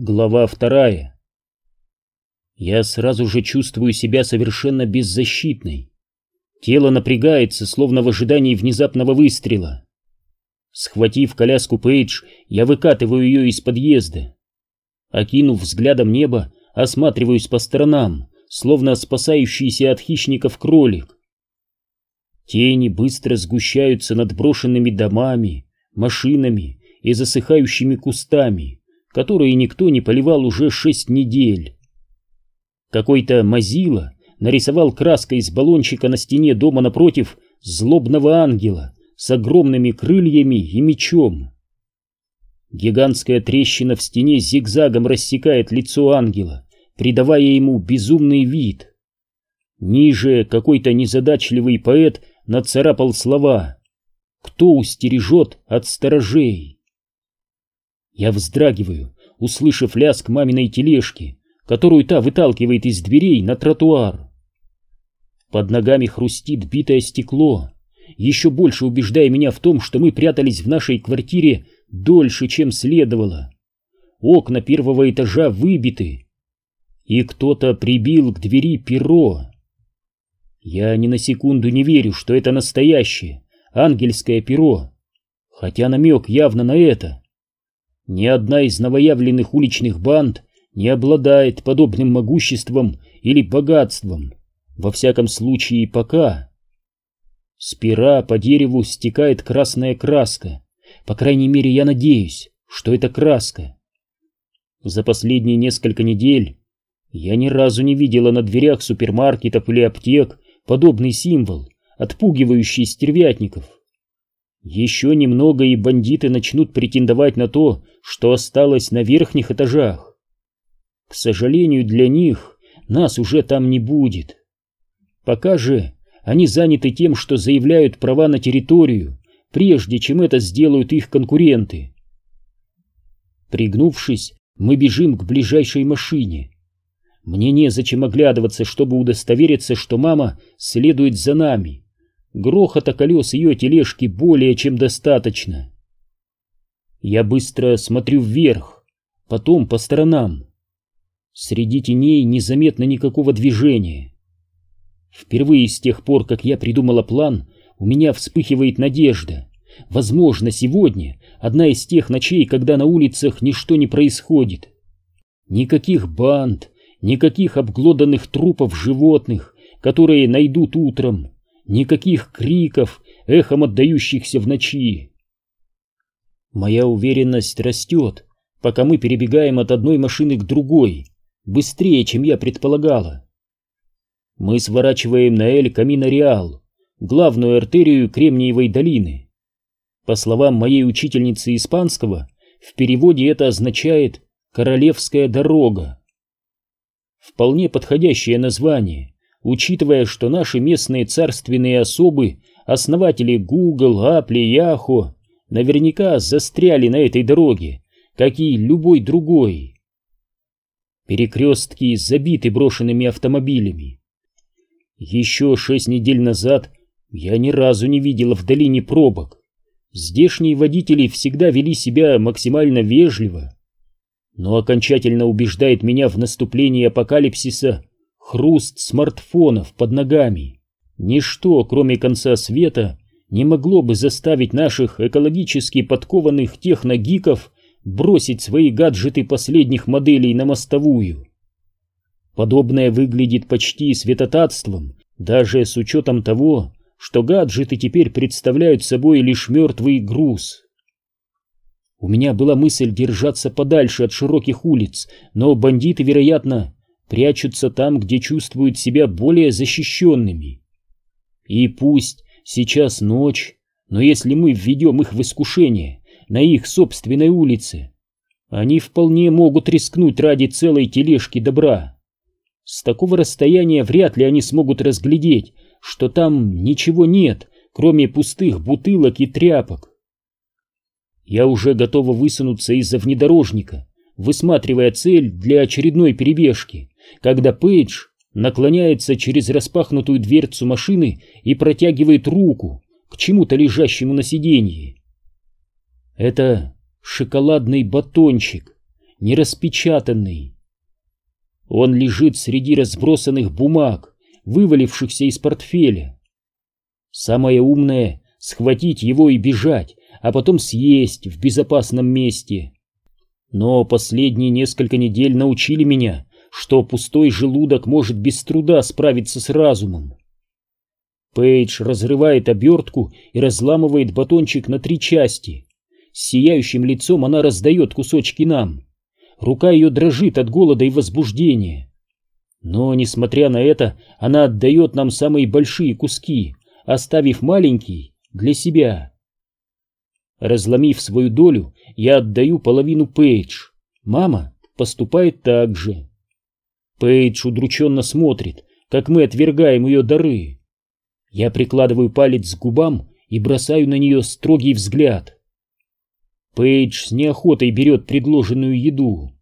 Глава 2. Я сразу же чувствую себя совершенно беззащитной. Тело напрягается, словно в ожидании внезапного выстрела. Схватив коляску Пейдж, я выкатываю ее из подъезда. Окинув взглядом небо, осматриваюсь по сторонам, словно спасающийся от хищников кролик. Тени быстро сгущаются над брошенными домами, машинами и засыхающими кустами, которые никто не поливал уже 6 недель. Какой-то мазила нарисовал краской из баллончика на стене дома напротив злобного ангела с огромными крыльями и мечом. Гигантская трещина в стене зигзагом рассекает лицо ангела, придавая ему безумный вид. Ниже какой-то незадачливый поэт нацарапал слова: «Кто устережет от сторожей?» Я вздрагиваю, услышав лязг маминой тележки, которую та выталкивает из дверей на тротуар. Под ногами хрустит битое стекло, еще больше убеждая меня в том, что мы прятались в нашей квартире дольше, чем следовало. Окна первого этажа выбиты, и кто-то прибил к двери перо. Я ни на секунду не верю, что это настоящее ангельское перо, хотя намек явно на это. Ни одна из новоявленных уличных банд не обладает подобным могуществом или богатством, во всяком случае пока. С пера по дереву стекает красная краска, по крайней мере я надеюсь, что это краска. За последние несколько недель я ни разу не видела на дверях супермаркетов или аптек подобный символ, отпугивающий стервятников. Еще немного, и бандиты начнут претендовать на то, что осталось на верхних этажах. К сожалению для них, нас уже там не будет. Пока же они заняты тем, что заявляют права на территорию, прежде чем это сделают их конкуренты. Пригнувшись, мы бежим к ближайшей машине. Мне незачем оглядываться, чтобы удостовериться, что мама следует за нами. Грохота колес ее тележки более чем достаточно. Я быстро смотрю вверх, потом по сторонам. Среди теней незаметно никакого движения. Впервые с тех пор, как я придумала план, у меня вспыхивает надежда. Возможно, сегодня одна из тех ночей, когда на улицах ничто не происходит. Никаких банд, никаких обглоданных трупов животных, которые найдут утром. Никаких криков, эхом отдающихся в ночи. Моя уверенность растет, пока мы перебегаем от одной машины к другой, быстрее, чем я предполагала. Мы сворачиваем на Эль-Камино-Реал, главную артерию Кремниевой долины. По словам моей учительницы испанского, в переводе это означает «Королевская дорога». Вполне подходящее название, учитывая, что наши местные царственные особы, основатели Google, Apple и Yahoo, наверняка застряли на этой дороге, как и любой другой. Перекрестки забиты брошенными автомобилями. Еще 6 недель назад я ни разу не видела в долине пробок. Здешние водители всегда вели себя максимально вежливо. Но окончательно убеждает меня в наступлении апокалипсиса хруст смартфонов под ногами. Ничто, кроме конца света, не могло бы заставить наших экологически подкованных техногиков бросить свои гаджеты последних моделей на мостовую. Подобное выглядит почти святотатством, даже с учетом того, что гаджеты теперь представляют собой лишь мертвый груз. У меня была мысль держаться подальше от широких улиц, но бандиты, вероятно, прячутся там, где чувствуют себя более защищенными. И пусть сейчас ночь, но если мы введем их в искушение на их собственной улице, они вполне могут рискнуть ради целой тележки добра. С такого расстояния вряд ли они смогут разглядеть, что там ничего нет, кроме пустых бутылок и тряпок. Я уже готова высунуться из-за внедорожника, высматривая цель для очередной перебежки, когда Пейдж наклоняется через распахнутую дверцу машины и протягивает руку к чему-то лежащему на сиденье. Это шоколадный батончик, нераспечатанный. Он лежит среди разбросанных бумаг, вывалившихся из портфеля. Самое умное — схватить его и бежать, а потом съесть в безопасном месте. Но последние несколько недель научили меня, что пустой желудок может без труда справиться с разумом. Пейдж разрывает обертку и разламывает батончик на 3 части. С сияющим лицом она раздает кусочки нам. Рука ее дрожит от голода и возбуждения. Но, несмотря на это, она отдает нам самые большие куски, оставив маленький для себя. Разломив свою долю, я отдаю половину Пейдж. Мама поступает так же. Пейдж удрученно смотрит, как мы отвергаем ее дары. Я прикладываю палец к губам и бросаю на нее строгий взгляд. Пейдж с неохотой берет предложенную еду.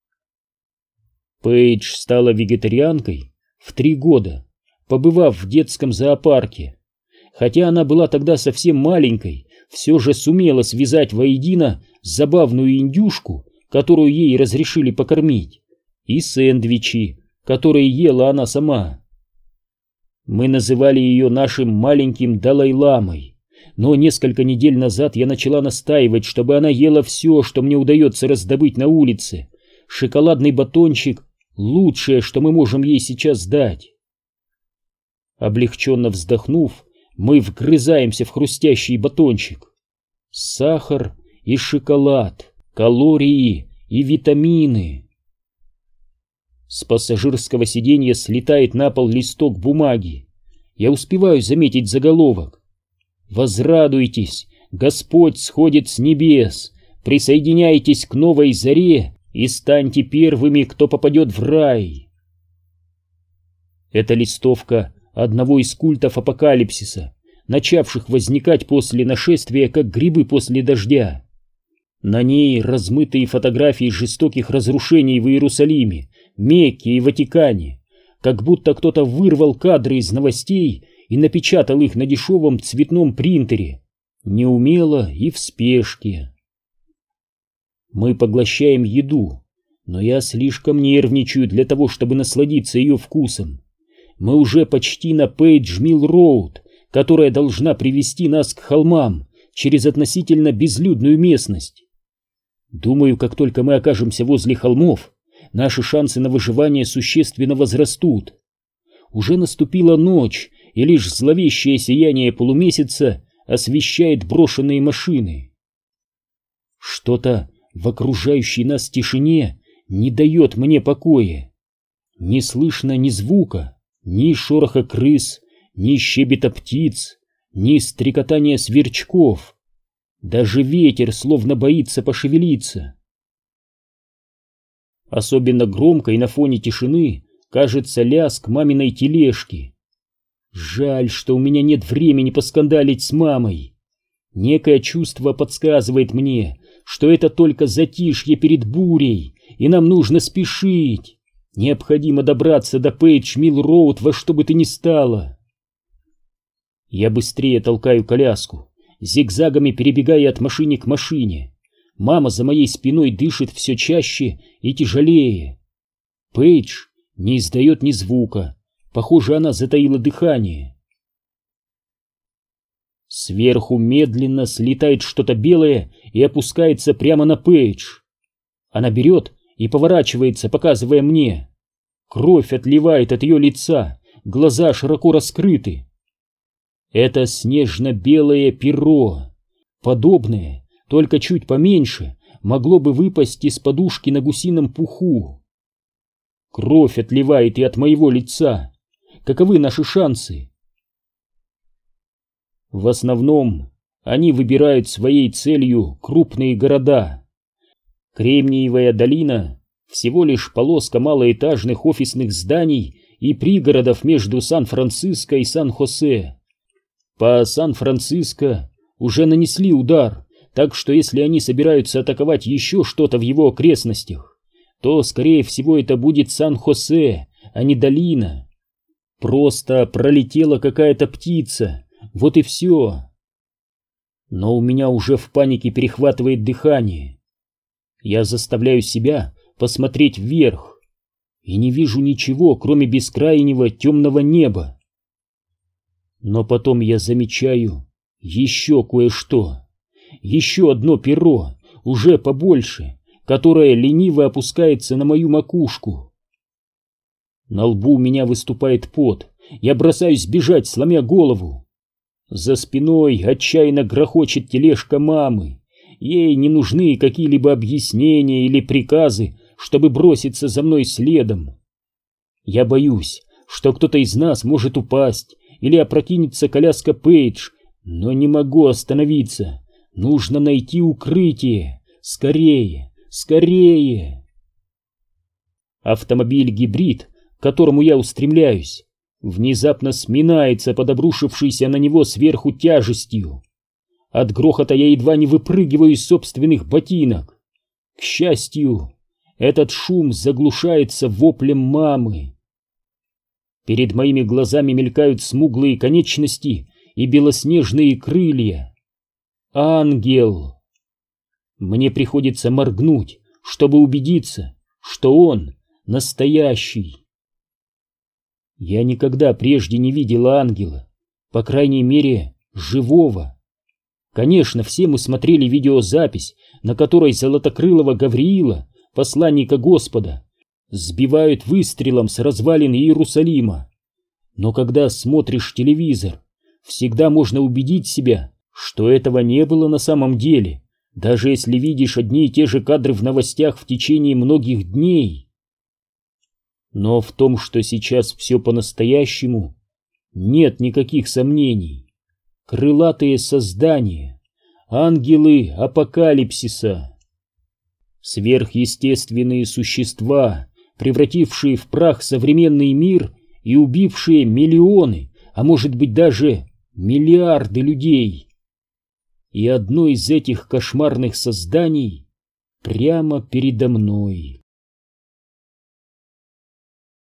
Пейдж стала вегетарианкой в 3 года, побывав в детском зоопарке. Хотя она была тогда совсем маленькой, все же сумела связать воедино забавную индюшку, которую ей разрешили покормить, и сэндвичи, которые ела она сама. Мы называли ее нашим маленьким Далай-ламой, но несколько недель назад я начала настаивать, чтобы она ела все, что мне удается раздобыть на улице. Шоколадный батончик — лучшее, что мы можем ей сейчас дать. Облегченно вздохнув, мы вгрызаемся в хрустящий батончик. Сахар и шоколад, калории и витамины. С пассажирского сиденья слетает на пол листок бумаги. Я успеваю заметить заголовок. «Возрадуйтесь, Господь сходит с небес, присоединяйтесь к новой заре и станьте первыми, кто попадет в рай». Это листовка одного из культов апокалипсиса, начавших возникать после нашествия, как грибы после дождя. На ней размытые фотографии жестоких разрушений в Иерусалиме, Мекке и Ватикане, как будто кто-то вырвал кадры из новостей и напечатал их на дешевом цветном принтере, неумело и в спешке. Мы поглощаем еду, но я слишком нервничаю для того, чтобы насладиться ее вкусом. Мы уже почти на Пейдж-Милл-Роуд, которая должна привести нас к холмам через относительно безлюдную местность. Думаю, как только мы окажемся возле холмов, наши шансы на выживание существенно возрастут. Уже наступила ночь, и лишь зловещее сияние полумесяца освещает брошенные машины. Что-то в окружающей нас тишине не дает мне покоя. Не слышно ни звука, ни шороха крыс, ни щебета птиц, ни стрекотания сверчков. Даже ветер словно боится пошевелиться. Особенно громко и на фоне тишины кажется лязг маминой тележки. Жаль, что у меня нет времени поскандалить с мамой. Некое чувство подсказывает мне, что это только затишье перед бурей, и нам нужно спешить. Необходимо добраться до Пейдж-Милл-Роуд во что бы то ни стало. Я быстрее толкаю коляску, зигзагами перебегая от машины к машине. Мама за моей спиной дышит все чаще и тяжелее. Пейдж не издает ни звука. Похоже, она затаила дыхание. Сверху медленно слетает что-то белое и опускается прямо на Пейдж. Она берет и поворачивается, показывая мне. Кровь отливает от ее лица, глаза широко раскрыты. Это снежно-белое перо. Подобное, только чуть поменьше, могло бы выпасть из подушки на гусином пуху. Кровь отливает и от моего лица. Каковы наши шансы? В основном они выбирают своей целью крупные города. Кремниевая долина — всего лишь полоска малоэтажных офисных зданий и пригородов между Сан-Франциско и Сан-Хосе. По Сан-Франциско уже нанесли удар, так что если они собираются атаковать еще что-то в его окрестностях, то, скорее всего, это будет Сан-Хосе, а не долина. Просто пролетела какая-то птица, вот и все. Но у меня уже в панике перехватывает дыхание. Я заставляю себя посмотреть вверх и не вижу ничего, кроме бескрайнего темного неба. Но потом я замечаю еще кое-что, еще одно перо, уже побольше, которое лениво опускается на мою макушку. На лбу у меня выступает пот, я бросаюсь бежать, сломя голову. За спиной отчаянно грохочет тележка мамы. Ей не нужны какие-либо объяснения или приказы, чтобы броситься за мной следом. Я боюсь, что кто-то из нас может упасть или опрокинется коляска Пейдж, но не могу остановиться. Нужно найти укрытие. Скорее, скорее! Автомобиль-гибрид, к которому я устремляюсь, внезапно сминается под обрушившейся на него сверху тяжестью. От грохота я едва не выпрыгиваю из собственных ботинок. К счастью, этот шум заглушается воплем мамы. Перед моими глазами мелькают смуглые конечности и белоснежные крылья. Ангел! Мне приходится моргнуть, чтобы убедиться, что он настоящий. Я никогда прежде не видел ангела, по крайней мере, живого. Конечно, все мы смотрели видеозапись, на которой золотокрылого Гавриила, посланника Господа, сбивают выстрелом с развалин Иерусалима. Но когда смотришь телевизор, всегда можно убедить себя, что этого не было на самом деле, даже если видишь одни и те же кадры в новостях в течение многих дней. Но в том, что сейчас все по-настоящему, нет никаких сомнений. Крылатые создания, ангелы апокалипсиса, сверхъестественные существа, превратившие в прах современный мир и убившие миллионы, а может быть даже миллиарды людей. И одно из этих кошмарных созданий прямо передо мной.